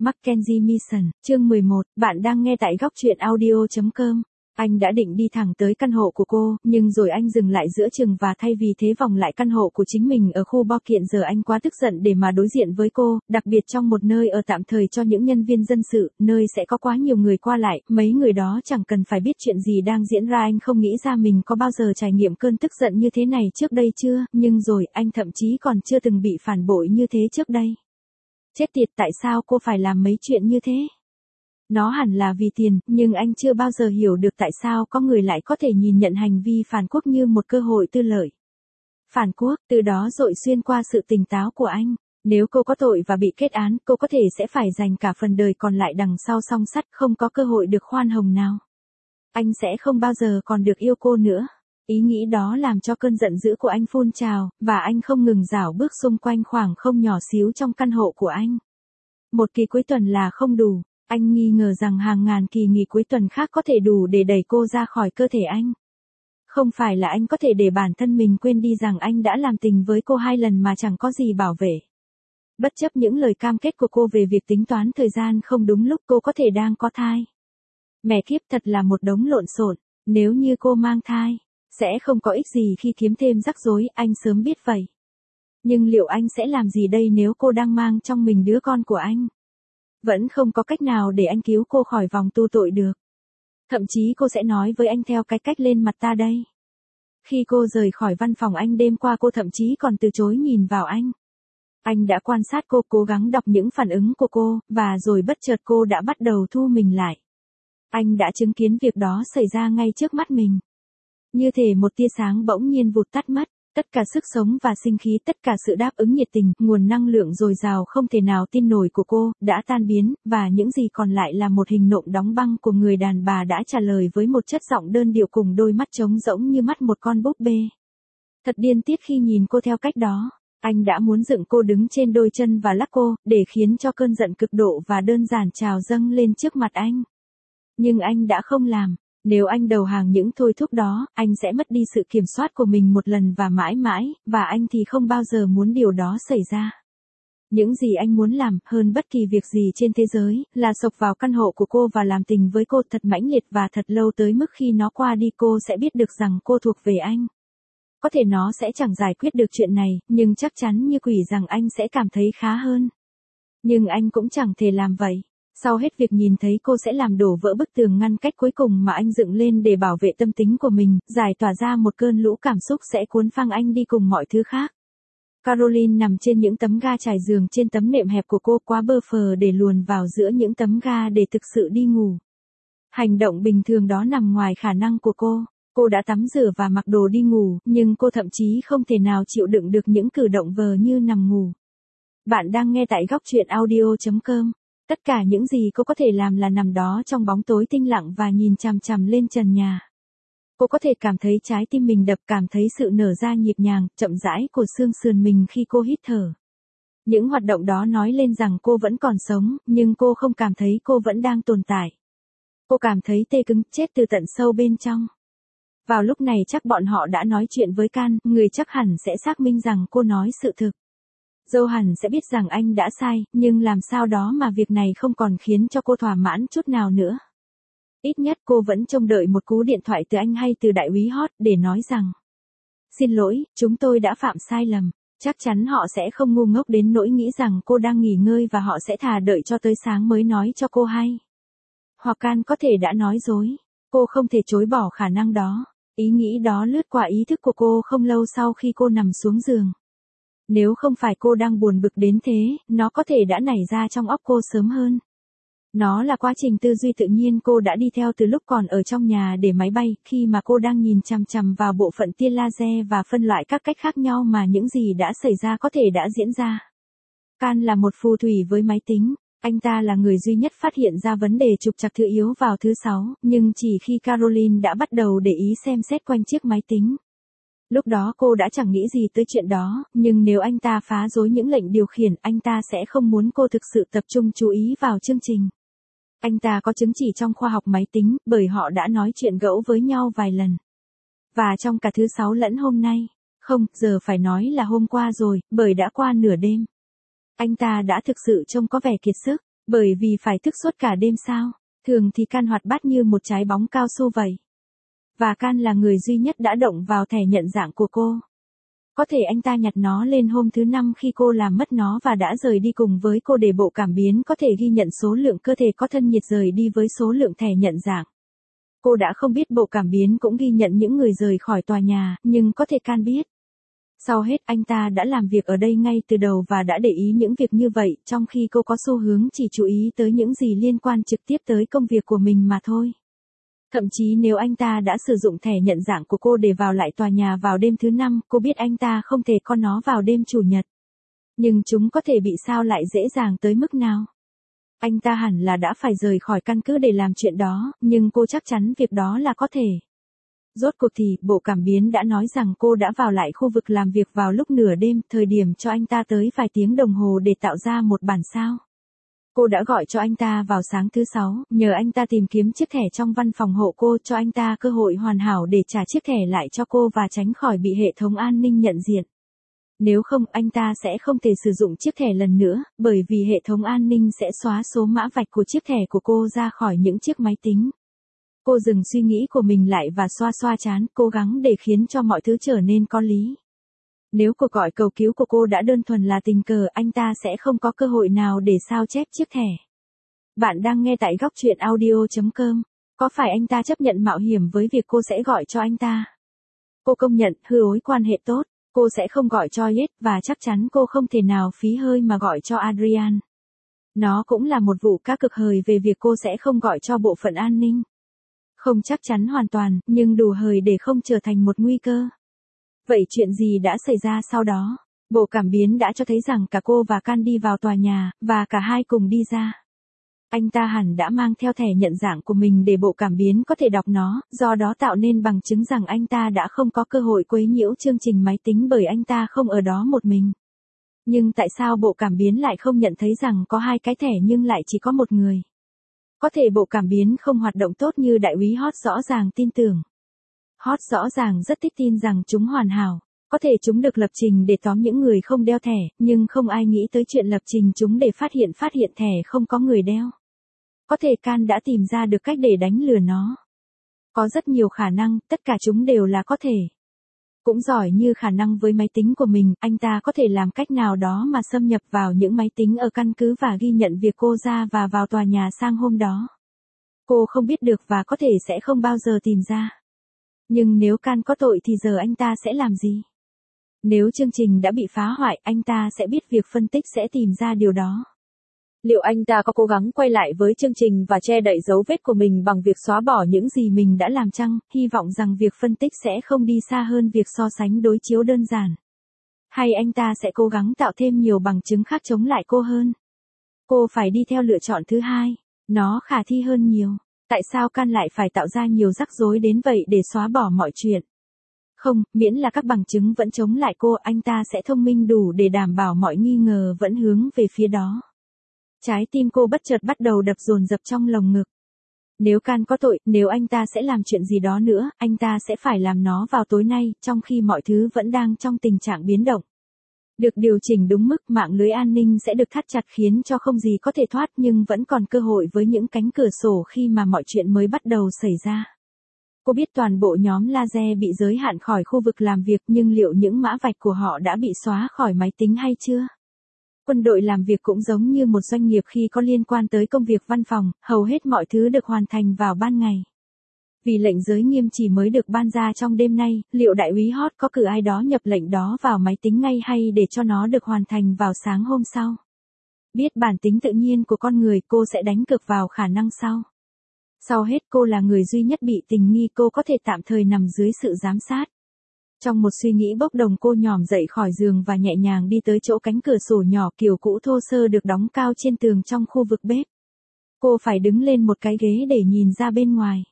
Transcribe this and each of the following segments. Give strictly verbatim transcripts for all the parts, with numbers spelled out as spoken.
Mackenzie Mission, chương mười một, bạn đang nghe tại góc truyện audio chấm com. Anh đã định đi thẳng tới căn hộ của cô, nhưng rồi anh dừng lại giữa chừng và thay vì thế vòng lại căn hộ của chính mình ở khu Bo Kiện. Giờ anh quá tức giận để mà đối diện với cô, đặc biệt trong một nơi ở tạm thời cho những nhân viên dân sự, nơi sẽ có quá nhiều người qua lại, mấy người đó chẳng cần phải biết chuyện gì đang diễn ra. Anh không nghĩ ra mình có bao giờ trải nghiệm cơn tức giận như thế này trước đây chưa, nhưng rồi anh thậm chí còn chưa từng bị phản bội như thế trước đây. Chết tiệt, tại sao cô phải làm mấy chuyện như thế? Nó hẳn là vì tiền, nhưng anh chưa bao giờ hiểu được tại sao có người lại có thể nhìn nhận hành vi phản quốc như một cơ hội tư lợi. Phản quốc, từ đó dội xuyên qua sự tỉnh táo của anh. Nếu cô có tội và bị kết án, cô có thể sẽ phải dành cả phần đời còn lại đằng sau song sắt, không có cơ hội được khoan hồng nào. Anh sẽ không bao giờ còn được yêu cô nữa. Ý nghĩ đó làm cho cơn giận dữ của anh phun trào, và anh không ngừng rảo bước xung quanh khoảng không nhỏ xíu trong căn hộ của anh. Một kỳ cuối tuần là không đủ, anh nghi ngờ rằng hàng ngàn kỳ nghỉ cuối tuần khác có thể đủ để đẩy cô ra khỏi cơ thể anh. Không phải là anh có thể để bản thân mình quên đi rằng anh đã làm tình với cô hai lần mà chẳng có gì bảo vệ. Bất chấp những lời cam kết của cô về việc tính toán thời gian không đúng lúc, cô có thể đang có thai. Mẹ kiếp, thật là một đống lộn xộn. Nếu như cô mang thai, sẽ không có ích gì khi kiếm thêm rắc rối, anh sớm biết vậy. Nhưng liệu anh sẽ làm gì đây nếu cô đang mang trong mình đứa con của anh? Vẫn không có cách nào để anh cứu cô khỏi vòng tu tội được. Thậm chí cô sẽ nói với anh theo cái cách lên mặt ta đây. Khi cô rời khỏi văn phòng anh đêm qua, cô thậm chí còn từ chối nhìn vào anh. Anh đã quan sát cô, cố gắng đọc những phản ứng của cô, và rồi bất chợt cô đã bắt đầu thu mình lại. Anh đã chứng kiến việc đó xảy ra ngay trước mắt mình. Như thể một tia sáng bỗng nhiên vụt tắt mất, tất cả sức sống và sinh khí, tất cả sự đáp ứng nhiệt tình, nguồn năng lượng dồi dào không thể nào tin nổi của cô, đã tan biến, và những gì còn lại là một hình nộm đóng băng của người đàn bà đã trả lời với một chất giọng đơn điệu cùng đôi mắt trống rỗng như mắt một con búp bê. Thật điên tiết khi nhìn cô theo cách đó. Anh đã muốn dựng cô đứng trên đôi chân và lắc cô, để khiến cho cơn giận cực độ và đơn giản trào dâng lên trước mặt anh. Nhưng anh đã không làm. Nếu anh đầu hàng những thôi thúc đó, anh sẽ mất đi sự kiểm soát của mình một lần và mãi mãi, và anh thì không bao giờ muốn điều đó xảy ra. Những gì anh muốn làm, hơn bất kỳ việc gì trên thế giới, là xộc vào căn hộ của cô và làm tình với cô thật mãnh liệt và thật lâu, tới mức khi nó qua đi cô sẽ biết được rằng cô thuộc về anh. Có thể nó sẽ chẳng giải quyết được chuyện này, nhưng chắc chắn như quỷ rằng anh sẽ cảm thấy khá hơn. Nhưng anh cũng chẳng thể làm vậy. Sau hết việc nhìn thấy cô sẽ làm đổ vỡ bức tường ngăn cách cuối cùng mà anh dựng lên để bảo vệ tâm tính của mình, giải tỏa ra một cơn lũ cảm xúc sẽ cuốn phăng anh đi cùng mọi thứ khác. Caroline nằm trên những tấm ga trải giường trên tấm nệm hẹp của cô, quá bơ phờ để luồn vào giữa những tấm ga để thực sự đi ngủ. Hành động bình thường đó nằm ngoài khả năng của cô. Cô đã tắm rửa và mặc đồ đi ngủ, nhưng cô thậm chí không thể nào chịu đựng được những cử động vờ như nằm ngủ. Bạn đang nghe tại góc truyện audio chấm com. Tất cả những gì cô có thể làm là nằm đó trong bóng tối tĩnh lặng và nhìn chằm chằm lên trần nhà. Cô có thể cảm thấy trái tim mình đập, cảm thấy sự nở ra nhịp nhàng, chậm rãi của xương sườn mình khi cô hít thở. Những hoạt động đó nói lên rằng cô vẫn còn sống, nhưng cô không cảm thấy cô vẫn đang tồn tại. Cô cảm thấy tê cứng, chết từ tận sâu bên trong. Vào lúc này chắc bọn họ đã nói chuyện với Can, người chắc hẳn sẽ xác minh rằng cô nói sự thực. Dâu hẳn sẽ biết rằng anh đã sai, nhưng làm sao đó mà việc này không còn khiến cho cô thỏa mãn chút nào nữa. Ít nhất cô vẫn trông đợi một cú điện thoại từ anh hay từ đại úy Hot để nói rằng: xin lỗi, chúng tôi đã phạm sai lầm. Chắc chắn họ sẽ không ngu ngốc đến nỗi nghĩ rằng cô đang nghỉ ngơi và họ sẽ thà đợi cho tới sáng mới nói cho cô hay. Hoặc Can có thể đã nói dối. Cô không thể chối bỏ khả năng đó. Ý nghĩ đó lướt qua ý thức của cô không lâu sau khi cô nằm xuống giường. Nếu không phải cô đang buồn bực đến thế, nó có thể đã nảy ra trong óc cô sớm hơn. Nó là quá trình tư duy tự nhiên cô đã đi theo từ lúc còn ở trong nhà để máy bay, khi mà cô đang nhìn chằm chằm vào bộ phận tia laser và phân loại các cách khác nhau mà những gì đã xảy ra có thể đã diễn ra. Can là một phù thủy với máy tính. Anh ta là người duy nhất phát hiện ra vấn đề trục trặc thứ yếu vào thứ sáu, nhưng chỉ khi Caroline đã bắt đầu để ý xem xét quanh chiếc máy tính. Lúc đó cô đã chẳng nghĩ gì tới chuyện đó, nhưng nếu anh ta phá rối những lệnh điều khiển, anh ta sẽ không muốn cô thực sự tập trung chú ý vào chương trình. Anh ta có chứng chỉ trong khoa học máy tính, bởi họ đã nói chuyện gẫu với nhau vài lần. Và trong cả thứ sáu lẫn hôm nay, không, giờ phải nói là hôm qua rồi, bởi đã qua nửa đêm. Anh ta đã thực sự trông có vẻ kiệt sức. Bởi vì phải thức suốt cả đêm sao? Thường thì Can hoạt bát như một trái bóng cao su vậy. Và Can là người duy nhất đã động vào thẻ nhận dạng của cô. Có thể anh ta nhặt nó lên hôm thứ năm khi cô làm mất nó và đã rời đi cùng với cô để bộ cảm biến có thể ghi nhận số lượng cơ thể có thân nhiệt rời đi với số lượng thẻ nhận dạng. Cô đã không biết bộ cảm biến cũng ghi nhận những người rời khỏi tòa nhà, nhưng có thể Can biết. Sau hết anh ta đã làm việc ở đây ngay từ đầu và đã để ý những việc như vậy, trong khi cô có xu hướng chỉ chú ý tới những gì liên quan trực tiếp tới công việc của mình mà thôi. Thậm chí nếu anh ta đã sử dụng thẻ nhận dạng của cô để vào lại tòa nhà vào đêm thứ năm, cô biết anh ta không thể có nó vào đêm chủ nhật. Nhưng chúng có thể bị sao lại dễ dàng tới mức nào? Anh ta hẳn là đã phải rời khỏi căn cứ để làm chuyện đó, nhưng cô chắc chắn việc đó là có thể. Rốt cuộc thì, bộ cảm biến đã nói rằng cô đã vào lại khu vực làm việc vào lúc nửa đêm, thời điểm cho anh ta tới vài tiếng đồng hồ để tạo ra một bản sao. Cô đã gọi cho anh ta vào sáng thứ sáu, nhờ anh ta tìm kiếm chiếc thẻ trong văn phòng hộ cô, cho anh ta cơ hội hoàn hảo để trả chiếc thẻ lại cho cô và tránh khỏi bị hệ thống an ninh nhận diện. Nếu không, anh ta sẽ không thể sử dụng chiếc thẻ lần nữa, bởi vì hệ thống an ninh sẽ xóa số mã vạch của chiếc thẻ của cô ra khỏi những chiếc máy tính. Cô dừng suy nghĩ của mình lại và xoa xoa trán, cố gắng để khiến cho mọi thứ trở nên có lý. Nếu cuộc gọi cầu cứu của cô đã đơn thuần là tình cờ, anh ta sẽ không có cơ hội nào để sao chép chiếc thẻ. Bạn đang nghe tại góc truyện audio chấm com. Có phải anh ta chấp nhận mạo hiểm với việc cô sẽ gọi cho anh ta? Cô công nhận, hư ối quan hệ tốt, cô sẽ không gọi cho Yes, và chắc chắn cô không thể nào phí hơi mà gọi cho Adrian. Nó cũng là một vụ cá cực hời về việc cô sẽ không gọi cho bộ phận an ninh. Không chắc chắn hoàn toàn, nhưng đủ hời để không trở thành một nguy cơ. Vậy chuyện gì đã xảy ra sau đó? Bộ cảm biến đã cho thấy rằng cả cô và Can đi vào tòa nhà, và cả hai cùng đi ra. Anh ta hẳn đã mang theo thẻ nhận dạng của mình để bộ cảm biến có thể đọc nó, do đó tạo nên bằng chứng rằng anh ta đã không có cơ hội quấy nhiễu chương trình máy tính bởi anh ta không ở đó một mình. Nhưng tại sao bộ cảm biến lại không nhận thấy rằng có hai cái thẻ nhưng lại chỉ có một người? Có thể bộ cảm biến không hoạt động tốt như đại úy Hot rõ ràng tin tưởng. Hot rõ ràng rất thích tin rằng chúng hoàn hảo. Có thể chúng được lập trình để tóm những người không đeo thẻ, nhưng không ai nghĩ tới chuyện lập trình chúng để phát hiện phát hiện thẻ không có người đeo. Có thể Can đã tìm ra được cách để đánh lừa nó. Có rất nhiều khả năng, tất cả chúng đều là có thể. Cũng giỏi như khả năng với máy tính của mình, anh ta có thể làm cách nào đó mà xâm nhập vào những máy tính ở căn cứ và ghi nhận việc cô ra và vào tòa nhà sang hôm đó. Cô không biết được và có thể sẽ không bao giờ tìm ra. Nhưng nếu Can có tội thì giờ anh ta sẽ làm gì? Nếu chương trình đã bị phá hoại, anh ta sẽ biết việc phân tích sẽ tìm ra điều đó. Liệu anh ta có cố gắng quay lại với chương trình và che đậy dấu vết của mình bằng việc xóa bỏ những gì mình đã làm chăng, hy vọng rằng việc phân tích sẽ không đi xa hơn việc so sánh đối chiếu đơn giản? Hay anh ta sẽ cố gắng tạo thêm nhiều bằng chứng khác chống lại cô hơn? Cô phải đi theo lựa chọn thứ hai, nó khả thi hơn nhiều. Tại sao Can lại phải tạo ra nhiều rắc rối đến vậy để xóa bỏ mọi chuyện? Không, miễn là các bằng chứng vẫn chống lại cô, anh ta sẽ thông minh đủ để đảm bảo mọi nghi ngờ vẫn hướng về phía đó. Trái tim cô bất chợt bắt đầu đập dồn dập trong lồng ngực. Nếu Can có tội, nếu anh ta sẽ làm chuyện gì đó nữa, anh ta sẽ phải làm nó vào tối nay, trong khi mọi thứ vẫn đang trong tình trạng biến động. Được điều chỉnh đúng mức, mạng lưới an ninh sẽ được thắt chặt khiến cho không gì có thể thoát, nhưng vẫn còn cơ hội với những cánh cửa sổ khi mà mọi chuyện mới bắt đầu xảy ra. Cô biết toàn bộ nhóm laser bị giới hạn khỏi khu vực làm việc, nhưng liệu những mã vạch của họ đã bị xóa khỏi máy tính hay chưa? Quân đội làm việc cũng giống như một doanh nghiệp khi có liên quan tới công việc văn phòng, hầu hết mọi thứ được hoàn thành vào ban ngày. Vì lệnh giới nghiêm chỉ mới được ban ra trong đêm nay, liệu đại úy Hot có cử ai đó nhập lệnh đó vào máy tính ngay hay để cho nó được hoàn thành vào sáng hôm sau? Biết bản tính tự nhiên của con người, cô sẽ đánh cược vào khả năng sau. Sau hết, cô là người duy nhất bị tình nghi, cô có thể tạm thời nằm dưới sự giám sát. Trong một suy nghĩ bốc đồng, cô nhòm dậy khỏi giường và nhẹ nhàng đi tới chỗ cánh cửa sổ nhỏ kiểu cũ thô sơ được đóng cao trên tường trong khu vực bếp. Cô phải đứng lên một cái ghế để nhìn ra bên ngoài.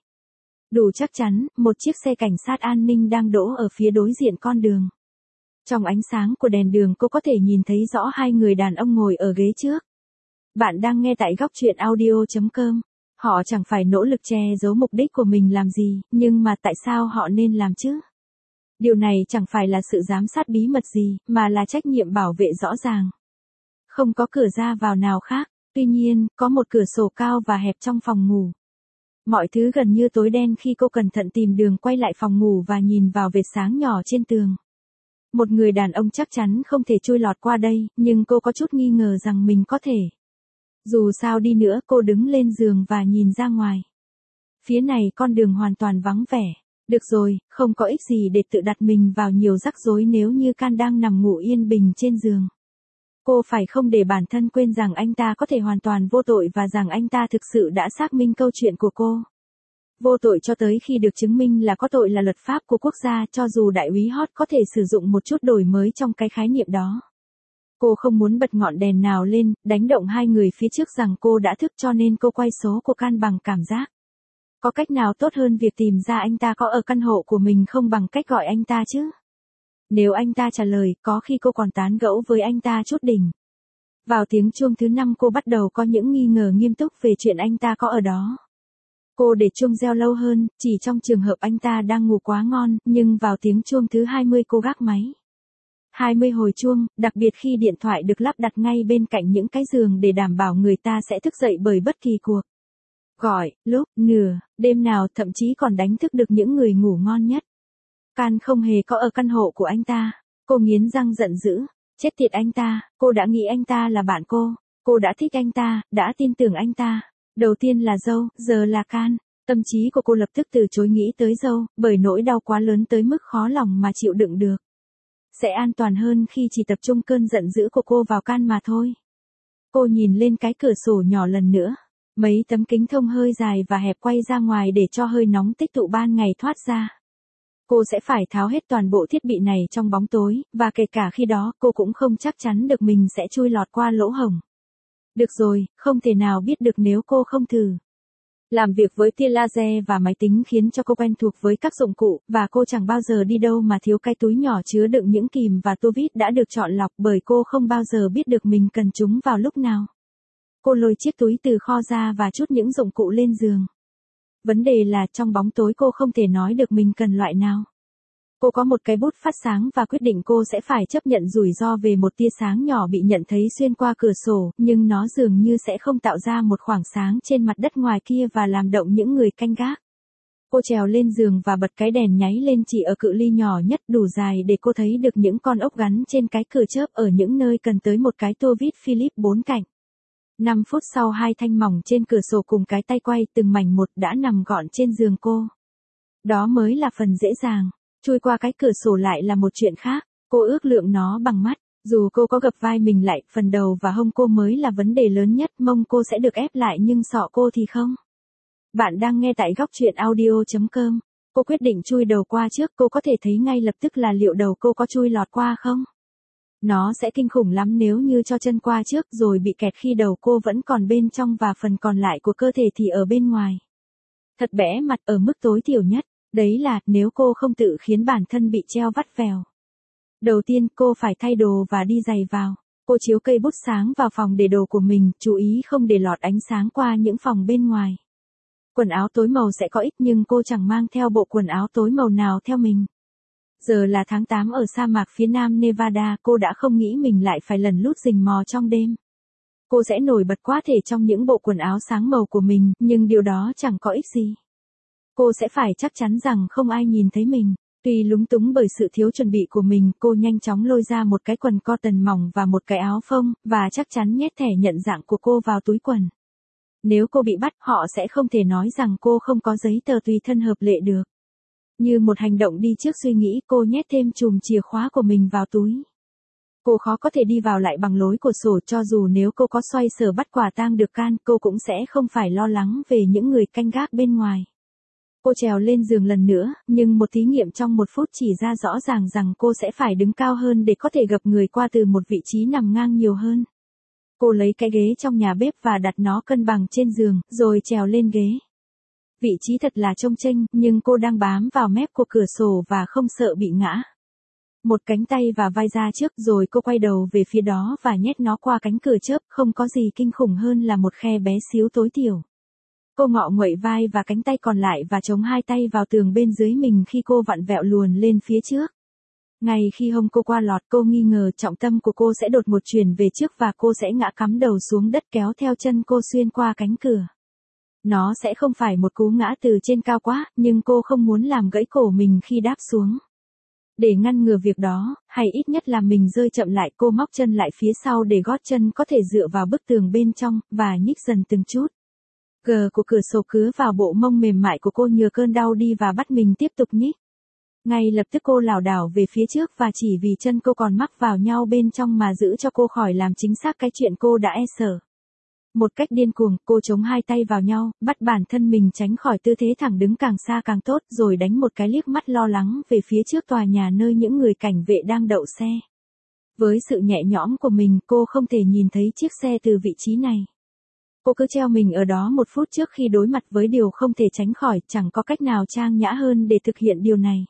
Đủ chắc chắn, một chiếc xe cảnh sát an ninh đang đỗ ở phía đối diện con đường. Trong ánh sáng của đèn đường, cô có thể nhìn thấy rõ hai người đàn ông ngồi ở ghế trước. Bạn đang nghe tại góc truyện audio chấm com. Họ chẳng phải nỗ lực che giấu mục đích của mình làm gì, nhưng mà tại sao họ nên làm chứ? Điều này chẳng phải là sự giám sát bí mật gì, mà là trách nhiệm bảo vệ rõ ràng. Không có cửa ra vào nào khác. Tuy nhiên, có một cửa sổ cao và hẹp trong phòng ngủ. Mọi thứ gần như tối đen khi cô cẩn thận tìm đường quay lại phòng ngủ và nhìn vào vệt sáng nhỏ trên tường. Một người đàn ông chắc chắn không thể chui lọt qua đây, nhưng cô có chút nghi ngờ rằng mình có thể. Dù sao đi nữa, cô đứng lên giường và nhìn ra ngoài. Phía này con đường hoàn toàn vắng vẻ. Được rồi, không có ích gì để tự đặt mình vào nhiều rắc rối nếu như Can đang nằm ngủ yên bình trên giường. Cô phải không để bản thân quên rằng anh ta có thể hoàn toàn vô tội và rằng anh ta thực sự đã xác minh câu chuyện của cô. Vô tội cho tới khi được chứng minh là có tội là luật pháp của quốc gia, cho dù đại úy Hot có thể sử dụng một chút đổi mới trong cái khái niệm đó. Cô không muốn bật ngọn đèn nào lên, đánh động hai người phía trước rằng cô đã thức, cho nên cô quay số của Can bằng cảm giác. Có cách nào tốt hơn việc tìm ra anh ta có ở căn hộ của mình không bằng cách gọi anh ta chứ? Nếu anh ta trả lời, có khi cô còn tán gẫu với anh ta chút đỉnh. Vào tiếng chuông thứ năm cô bắt đầu có những nghi ngờ nghiêm túc về chuyện anh ta có ở đó. Cô để chuông reo lâu hơn, chỉ trong trường hợp anh ta đang ngủ quá ngon, nhưng vào tiếng chuông thứ hai mươi cô gác máy. hai mươi hồi chuông, đặc biệt khi điện thoại được lắp đặt ngay bên cạnh những cái giường để đảm bảo người ta sẽ thức dậy bởi bất kỳ cuộc gọi, lúc, nửa, đêm nào, thậm chí còn đánh thức được những người ngủ ngon nhất. Can không hề có ở căn hộ của anh ta. Cô nghiến răng giận dữ. Chết tiệt anh ta, cô đã nghĩ anh ta là bạn cô. Cô đã thích anh ta, đã tin tưởng anh ta. Đầu tiên là dâu, giờ là Can. Tâm trí của cô lập tức từ chối nghĩ tới dâu, bởi nỗi đau quá lớn tới mức khó lòng mà chịu đựng được. Sẽ an toàn hơn khi chỉ tập trung cơn giận dữ của cô vào Can mà thôi. Cô nhìn lên cái cửa sổ nhỏ lần nữa. Mấy tấm kính thông hơi dài và hẹp quay ra ngoài để cho hơi nóng tích tụ ban ngày thoát ra. Cô sẽ phải tháo hết toàn bộ thiết bị này trong bóng tối, và kể cả khi đó cô cũng không chắc chắn được mình sẽ chui lọt qua lỗ hổng. Được rồi, không thể nào biết được nếu cô không thử. Làm việc với tia laser và máy tính khiến cho cô quen thuộc với các dụng cụ, và cô chẳng bao giờ đi đâu mà thiếu cái túi nhỏ chứa đựng những kìm và tua vít đã được chọn lọc, bởi cô không bao giờ biết được mình cần chúng vào lúc nào. Cô lôi chiếc túi từ kho ra và trút những dụng cụ lên giường. Vấn đề là trong bóng tối cô không thể nói được mình cần loại nào. Cô có một cái bút phát sáng và quyết định cô sẽ phải chấp nhận rủi ro về một tia sáng nhỏ bị nhận thấy xuyên qua cửa sổ, nhưng nó dường như sẽ không tạo ra một khoảng sáng trên mặt đất ngoài kia và làm động những người canh gác. Cô trèo lên giường và bật cái đèn nháy lên chỉ ở cự ly nhỏ nhất đủ dài để cô thấy được những con ốc gắn trên cái cửa chớp ở những nơi cần tới một cái tua vít Phillips bốn cạnh. năm phút sau hai thanh mỏng trên cửa sổ cùng cái tay quay từng mảnh một đã nằm gọn trên giường cô. Đó mới là phần dễ dàng. Chui qua cái cửa sổ lại là một chuyện khác. Cô ước lượng nó bằng mắt. Dù cô có gập vai mình lại, phần đầu và hông cô mới là vấn đề lớn nhất. Mông cô sẽ được ép lại nhưng sọ cô thì không. Bạn đang nghe tại góc truyện audio chấm com. Cô quyết định chui đầu qua trước. Cô có thể thấy ngay lập tức là liệu đầu cô có chui lọt qua không? Nó sẽ kinh khủng lắm nếu như cho chân qua trước rồi bị kẹt khi đầu cô vẫn còn bên trong và phần còn lại của cơ thể thì ở bên ngoài. Thật bẽ mặt ở mức tối thiểu nhất. Đấy là, nếu cô không tự khiến bản thân bị treo vắt vèo. Đầu tiên, cô phải thay đồ và đi giày vào. Cô chiếu cây bút sáng vào phòng để đồ của mình, chú ý không để lọt ánh sáng qua những phòng bên ngoài. Quần áo tối màu sẽ có ích nhưng cô chẳng mang theo bộ quần áo tối màu nào theo mình. Giờ là tháng tám ở sa mạc phía nam Nevada, cô đã không nghĩ mình lại phải lần lút rình mò trong đêm. Cô sẽ nổi bật quá thể trong những bộ quần áo sáng màu của mình, nhưng điều đó chẳng có ích gì. Cô sẽ phải chắc chắn rằng không ai nhìn thấy mình. Tuy lúng túng bởi sự thiếu chuẩn bị của mình, cô nhanh chóng lôi ra một cái quần cotton mỏng và một cái áo phông, và chắc chắn nhét thẻ nhận dạng của cô vào túi quần. Nếu cô bị bắt, họ sẽ không thể nói rằng cô không có giấy tờ tùy thân hợp lệ được. Như một hành động đi trước suy nghĩ, cô nhét thêm chùm chìa khóa của mình vào túi. Cô khó có thể đi vào lại bằng lối cửa sổ, cho dù nếu cô có xoay sở bắt quả tang được Can, cô cũng sẽ không phải lo lắng về những người canh gác bên ngoài. Cô trèo lên giường lần nữa, nhưng một thí nghiệm trong một phút chỉ ra rõ ràng rằng cô sẽ phải đứng cao hơn để có thể gập người qua từ một vị trí nằm ngang nhiều hơn. Cô lấy cái ghế trong nhà bếp và đặt nó cân bằng trên giường, rồi trèo lên ghế. Vị trí thật là chông chênh, nhưng cô đang bám vào mép của cửa sổ và không sợ bị ngã. Một cánh tay và vai ra trước rồi cô quay đầu về phía đó và nhét nó qua cánh cửa chớp, không có gì kinh khủng hơn là một khe bé xíu tối thiểu. Cô ngọ nguậy vai và cánh tay còn lại và chống hai tay vào tường bên dưới mình khi cô vặn vẹo luồn lên phía trước. Ngay khi hông cô qua lọt, cô nghi ngờ trọng tâm của cô sẽ đột một chuyển về trước và cô sẽ ngã cắm đầu xuống đất kéo theo chân cô xuyên qua cánh cửa. Nó sẽ không phải một cú ngã từ trên cao quá, nhưng cô không muốn làm gãy cổ mình khi đáp xuống. Để ngăn ngừa việc đó, hay ít nhất là mình rơi chậm lại, cô móc chân lại phía sau để gót chân có thể dựa vào bức tường bên trong, và nhích dần từng chút. Gờ của cửa sổ cứa vào bộ mông mềm mại của cô nhờ cơn đau đi và bắt mình tiếp tục nhích. Ngay lập tức cô lảo đảo về phía trước và chỉ vì chân cô còn mắc vào nhau bên trong mà giữ cho cô khỏi làm chính xác cái chuyện cô đã e sợ. Một cách điên cuồng, cô chống hai tay vào nhau, bắt bản thân mình tránh khỏi tư thế thẳng đứng càng xa càng tốt, rồi đánh một cái liếc mắt lo lắng về phía trước tòa nhà nơi những người cảnh vệ đang đậu xe. Với sự nhẹ nhõm của mình, cô không thể nhìn thấy chiếc xe từ vị trí này. Cô cứ treo mình ở đó một phút trước khi đối mặt với điều không thể tránh khỏi, chẳng có cách nào trang nhã hơn để thực hiện điều này.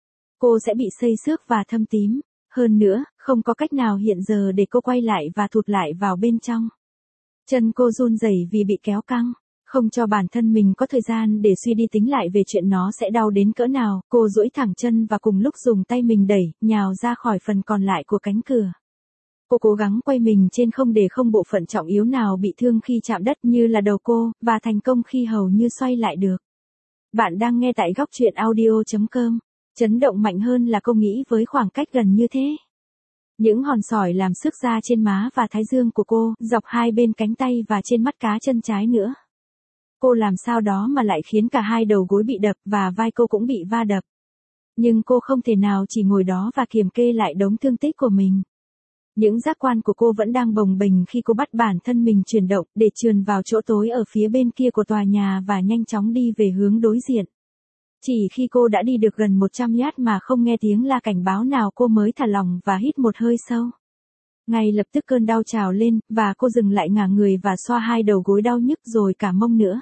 Cô sẽ bị xây xước và thâm tím. Hơn nữa, không có cách nào hiện giờ để cô quay lại và thụt lại vào bên trong. Chân cô run rẩy vì bị kéo căng, không cho bản thân mình có thời gian để suy đi tính lại về chuyện nó sẽ đau đến cỡ nào. Cô duỗi thẳng chân và cùng lúc dùng tay mình đẩy, nhào ra khỏi phần còn lại của cánh cửa. Cô cố gắng quay mình trên không để không bộ phận trọng yếu nào bị thương khi chạm đất như là đầu cô, và thành công khi hầu như xoay lại được. Bạn đang nghe tại góc truyện audio chấm com. Chấn động mạnh hơn là cô nghĩ với khoảng cách gần như thế. Những hòn sỏi làm xước da trên má và thái dương của cô, dọc hai bên cánh tay và trên mắt cá chân trái nữa. Cô làm sao đó mà lại khiến cả hai đầu gối bị đập và vai cô cũng bị va đập. Nhưng cô không thể nào chỉ ngồi đó và kiềm kê lại đống thương tích của mình. Những giác quan của cô vẫn đang bồng bềnh khi cô bắt bản thân mình chuyển động để trườn vào chỗ tối ở phía bên kia của tòa nhà và nhanh chóng đi về hướng đối diện. Chỉ khi cô đã đi được gần một trăm yard mà không nghe tiếng la cảnh báo nào cô mới thả lỏng và hít một hơi sâu. Ngay lập tức cơn đau trào lên, và cô dừng lại ngả người và xoa hai đầu gối đau nhức rồi cả mông nữa.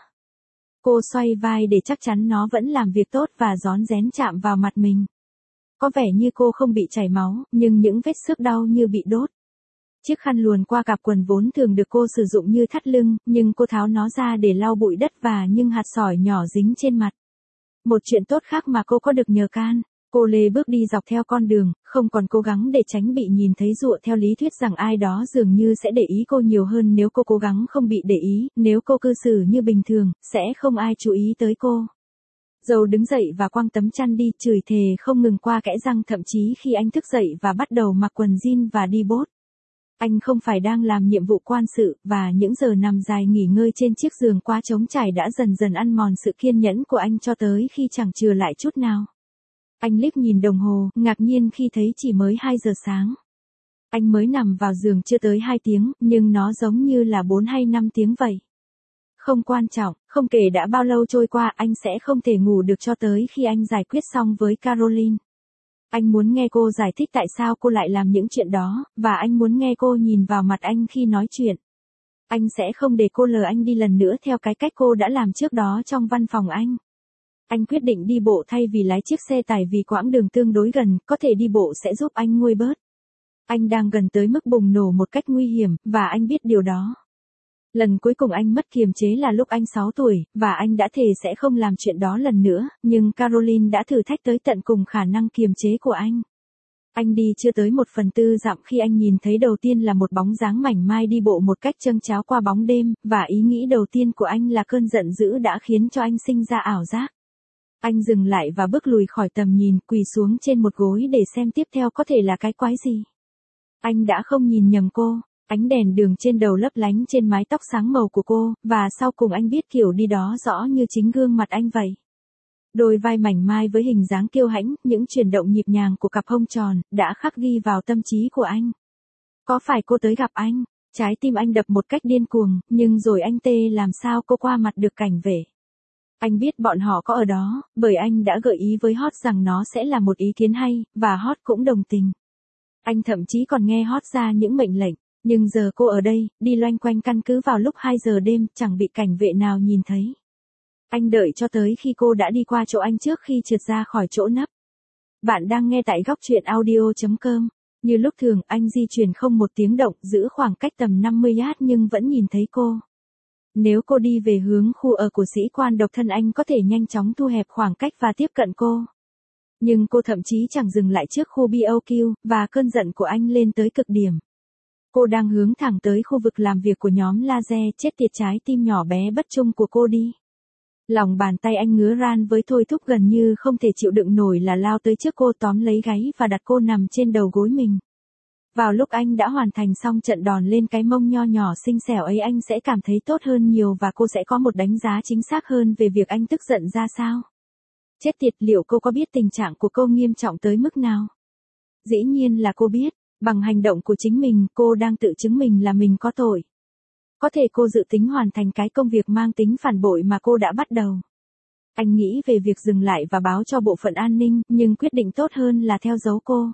Cô xoay vai để chắc chắn nó vẫn làm việc tốt và rón rén chạm vào mặt mình. Có vẻ như cô không bị chảy máu, nhưng những vết xước đau như bị đốt. Chiếc khăn luồn qua cặp quần vốn thường được cô sử dụng như thắt lưng, nhưng cô tháo nó ra để lau bụi đất và những hạt sỏi nhỏ dính trên mặt. Một chuyện tốt khác mà cô có được nhờ can. Cô lê bước đi dọc theo con đường, không còn cố gắng để tránh bị nhìn thấy dựa theo lý thuyết rằng ai đó dường như sẽ để ý cô nhiều hơn nếu cô cố gắng không bị để ý, nếu cô cư xử như bình thường, sẽ không ai chú ý tới cô. Dầu đứng dậy và quăng tấm chăn đi, chửi thề không ngừng qua kẽ răng, thậm chí khi anh thức dậy và bắt đầu mặc quần jean và đi bốt. Anh không phải đang làm nhiệm vụ quan sự, và những giờ nằm dài nghỉ ngơi trên chiếc giường quá trống trải đã dần dần ăn mòn sự kiên nhẫn của anh cho tới khi chẳng chừa lại chút nào. Anh liếc nhìn đồng hồ, ngạc nhiên khi thấy chỉ mới hai giờ sáng. Anh mới nằm vào giường chưa tới hai tiếng, nhưng nó giống như là bốn hay năm tiếng vậy. Không quan trọng, không kể đã bao lâu trôi qua, anh sẽ không thể ngủ được cho tới khi anh giải quyết xong với Caroline. Anh muốn nghe cô giải thích tại sao cô lại làm những chuyện đó, và anh muốn nghe cô nhìn vào mặt anh khi nói chuyện. Anh sẽ không để cô lờ anh đi lần nữa theo cái cách cô đã làm trước đó trong văn phòng anh. Anh quyết định đi bộ thay vì lái chiếc xe tải vì quãng đường tương đối gần, có thể đi bộ sẽ giúp anh nguôi bớt. Anh đang gần tới mức bùng nổ một cách nguy hiểm, và anh biết điều đó. Lần cuối cùng anh mất kiềm chế là lúc anh sáu tuổi, và anh đã thề sẽ không làm chuyện đó lần nữa, nhưng Caroline đã thử thách tới tận cùng khả năng kiềm chế của anh. Anh đi chưa tới một phần tư dặm khi anh nhìn thấy đầu tiên là một bóng dáng mảnh mai đi bộ một cách châng cháo qua bóng đêm, và ý nghĩ đầu tiên của anh là cơn giận dữ đã khiến cho anh sinh ra ảo giác. Anh dừng lại và bước lùi khỏi tầm nhìn, quỳ xuống trên một gối để xem tiếp theo có thể là cái quái gì. Anh đã không nhìn nhầm cô. Ánh đèn đường trên đầu lấp lánh trên mái tóc sáng màu của cô, và sau cùng anh biết kiểu đi đó rõ như chính gương mặt anh vậy. Đôi vai mảnh mai với hình dáng kiêu hãnh, những chuyển động nhịp nhàng của cặp hông tròn, đã khắc ghi vào tâm trí của anh. Có phải cô tới gặp anh? Trái tim anh đập một cách điên cuồng, nhưng rồi anh tê làm sao cô qua mặt được cảnh vệ. Anh biết bọn họ có ở đó, bởi anh đã gợi ý với Hot rằng nó sẽ là một ý kiến hay, và Hot cũng đồng tình. Anh thậm chí còn nghe Hot ra những mệnh lệnh. Nhưng giờ cô ở đây, đi loanh quanh căn cứ vào lúc hai giờ đêm, chẳng bị cảnh vệ nào nhìn thấy. Anh đợi cho tới khi cô đã đi qua chỗ anh trước khi trượt ra khỏi chỗ nấp. Bạn đang nghe tại góc truyện audio chấm com. Như lúc thường, anh di chuyển không một tiếng động, giữ khoảng cách tầm năm mươi yard nhưng vẫn nhìn thấy cô. Nếu cô đi về hướng khu ở của sĩ quan độc thân, anh có thể nhanh chóng thu hẹp khoảng cách và tiếp cận cô. Nhưng cô thậm chí chẳng dừng lại trước khu bê o quy, và cơn giận của anh lên tới cực điểm. Cô đang hướng thẳng tới khu vực làm việc của nhóm laser, chết tiệt trái tim nhỏ bé bất trung của cô đi. Lòng bàn tay anh ngứa ran với thôi thúc gần như không thể chịu đựng nổi là lao tới trước cô, tóm lấy gáy và đặt cô nằm trên đầu gối mình. Vào lúc anh đã hoàn thành xong trận đòn lên cái mông nho nhỏ xinh xẻo ấy, anh sẽ cảm thấy tốt hơn nhiều và cô sẽ có một đánh giá chính xác hơn về việc anh tức giận ra sao. Chết tiệt, liệu cô có biết tình trạng của cô nghiêm trọng tới mức nào? Dĩ nhiên là cô biết, bằng hành động của chính mình, cô đang tự chứng minh là mình có tội. Có thể cô dự tính hoàn thành cái công việc mang tính phản bội mà cô đã bắt đầu. Anh nghĩ về việc dừng lại và báo cho bộ phận an ninh, nhưng quyết định tốt hơn là theo dấu cô.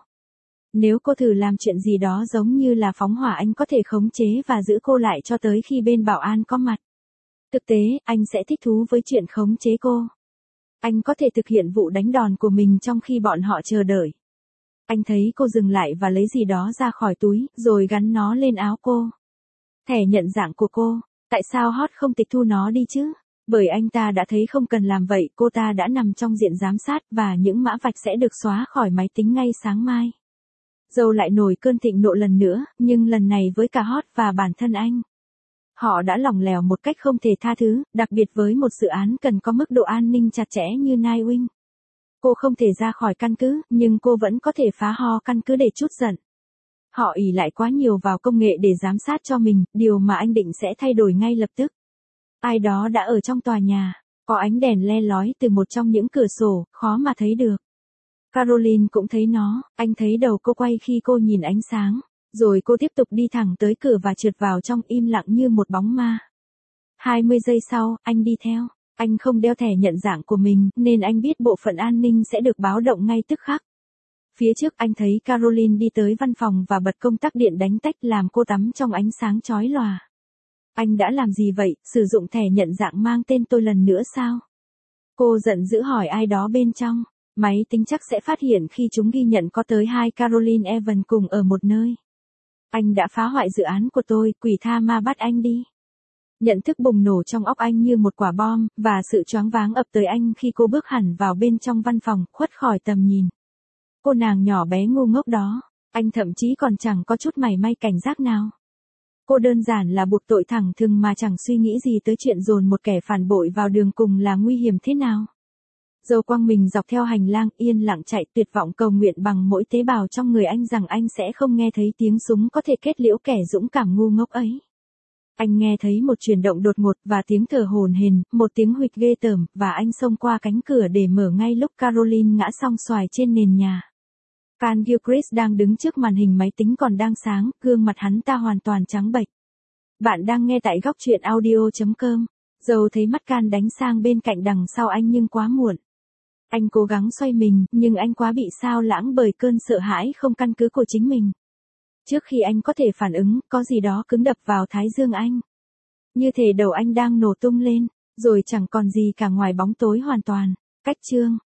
Nếu cô thử làm chuyện gì đó giống như là phóng hỏa, anh có thể khống chế và giữ cô lại cho tới khi bên bảo an có mặt. Thực tế, anh sẽ thích thú với chuyện khống chế cô. Anh có thể thực hiện vụ đánh đòn của mình trong khi bọn họ chờ đợi. Anh thấy cô dừng lại và lấy gì đó ra khỏi túi, rồi gắn nó lên áo cô. Thẻ nhận dạng của cô, tại sao Hot không tịch thu nó đi chứ? Bởi anh ta đã thấy không cần làm vậy, cô ta đã nằm trong diện giám sát và những mã vạch sẽ được xóa khỏi máy tính ngay sáng mai. Dâu lại nổi cơn thịnh nộ lần nữa, nhưng lần này với cả Hot và bản thân anh. Họ đã lỏng lẻo một cách không thể tha thứ, đặc biệt với một dự án cần có mức độ an ninh chặt chẽ như Nightwing. Cô không thể ra khỏi căn cứ, nhưng cô vẫn có thể phá ho căn cứ để trút giận. Họ ỷ lại quá nhiều vào công nghệ để giám sát cho mình, điều mà anh định sẽ thay đổi ngay lập tức. Ai đó đã ở trong tòa nhà, có ánh đèn le lói từ một trong những cửa sổ, khó mà thấy được. Caroline cũng thấy nó, anh thấy đầu cô quay khi cô nhìn ánh sáng, rồi cô tiếp tục đi thẳng tới cửa và trượt vào trong im lặng như một bóng ma. hai mươi giây sau, anh đi theo. Anh không đeo thẻ nhận dạng của mình, nên anh biết bộ phận an ninh sẽ được báo động ngay tức khắc. Phía trước anh thấy Caroline đi tới văn phòng và bật công tắc điện đánh tách làm cô tắm trong ánh sáng chói lòa. Anh đã làm gì vậy, sử dụng thẻ nhận dạng mang tên tôi lần nữa sao? Cô giận dữ hỏi ai đó bên trong. Máy tính chắc sẽ phát hiện khi chúng ghi nhận có tới hai Caroline Evans cùng ở một nơi. Anh đã phá hoại dự án của tôi, quỷ tha ma bắt anh đi. Nhận thức bùng nổ trong óc anh như một quả bom, và sự choáng váng ập tới anh khi cô bước hẳn vào bên trong văn phòng, khuất khỏi tầm nhìn. Cô nàng nhỏ bé ngu ngốc đó, anh thậm chí còn chẳng có chút mảy may cảnh giác nào. Cô đơn giản là buộc tội thẳng thừng mà chẳng suy nghĩ gì tới chuyện dồn một kẻ phản bội vào đường cùng là nguy hiểm thế nào. Dâu quăng mình dọc theo hành lang, yên lặng chạy, tuyệt vọng cầu nguyện bằng mỗi tế bào trong người anh rằng anh sẽ không nghe thấy tiếng súng có thể kết liễu kẻ dũng cảm ngu ngốc ấy. Anh nghe thấy một chuyển động đột ngột và tiếng thở hổn hển, một tiếng huỵch ghê tởm, và anh xông qua cánh cửa để mở ngay lúc Caroline ngã song xoài trên nền nhà. Can Gilchrist đang đứng trước màn hình máy tính còn đang sáng, gương mặt hắn ta hoàn toàn trắng bệch. Bạn đang nghe tại góc truyện audio chấm com. Dâu thấy mắt Can đánh sang bên cạnh đằng sau anh nhưng quá muộn. Anh cố gắng xoay mình, nhưng anh quá bị xao lãng bởi cơn sợ hãi không căn cứ của chính mình. Trước khi anh có thể phản ứng, có gì đó cứng đập vào thái dương anh. Như thể đầu anh đang nổ tung lên, rồi chẳng còn gì cả ngoài bóng tối hoàn toàn. Cách chương